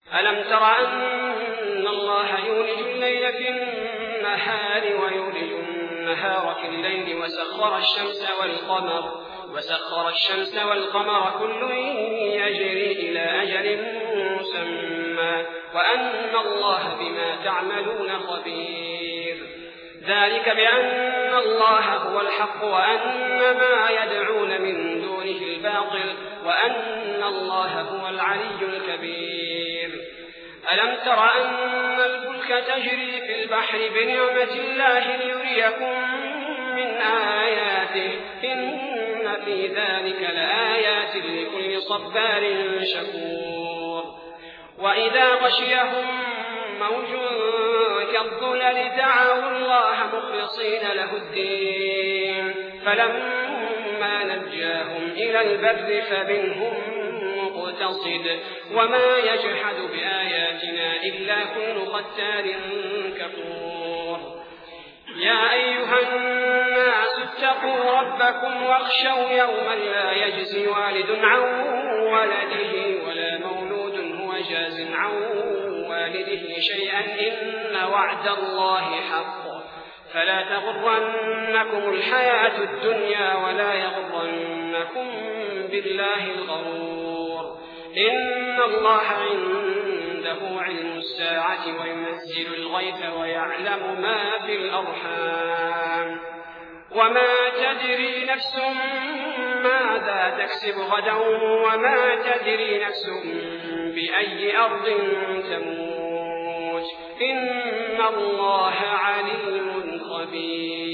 ألم تر أن الله يولج الليل في النهار ويولج النهار في الليل وسخر الشمس والقمر كل يجري إلى أجل مسمى وأن الله بما تعملون خبير. ذلك بأن الله هو الحق وأن ما يدعون من دونه الباطل وأن الله هو العلي الكبير. ألم تر أن الفلك تجري في البحر بنعمة الله ليريكم من آياته إن في ذلك لآيات لكل صبار شكور. وإذا غشيهم موج كالظلل دعوا الله مخلصين له الدين فلما نجاهم إلى البر فمنهم مقتصد وما يجحد بآياتنا إلا كل ختار كفور. يا أيها الناس اتقوا ربكم واخشوا يوما لا يجزي والد عن ولده ولا مولود هو جاز عن والده شيئا إن وعد الله حق فلا تغرنكم الحياة الدنيا ولا يغرنكم بالله الغرور. إن الله عنده علم الساعة وينزل الغيث ويعلم ما في الأرحام وما تدري نفس ماذا تكسب غدا وما تدري نفس بأي أرض تموت إن الله عليم خبير.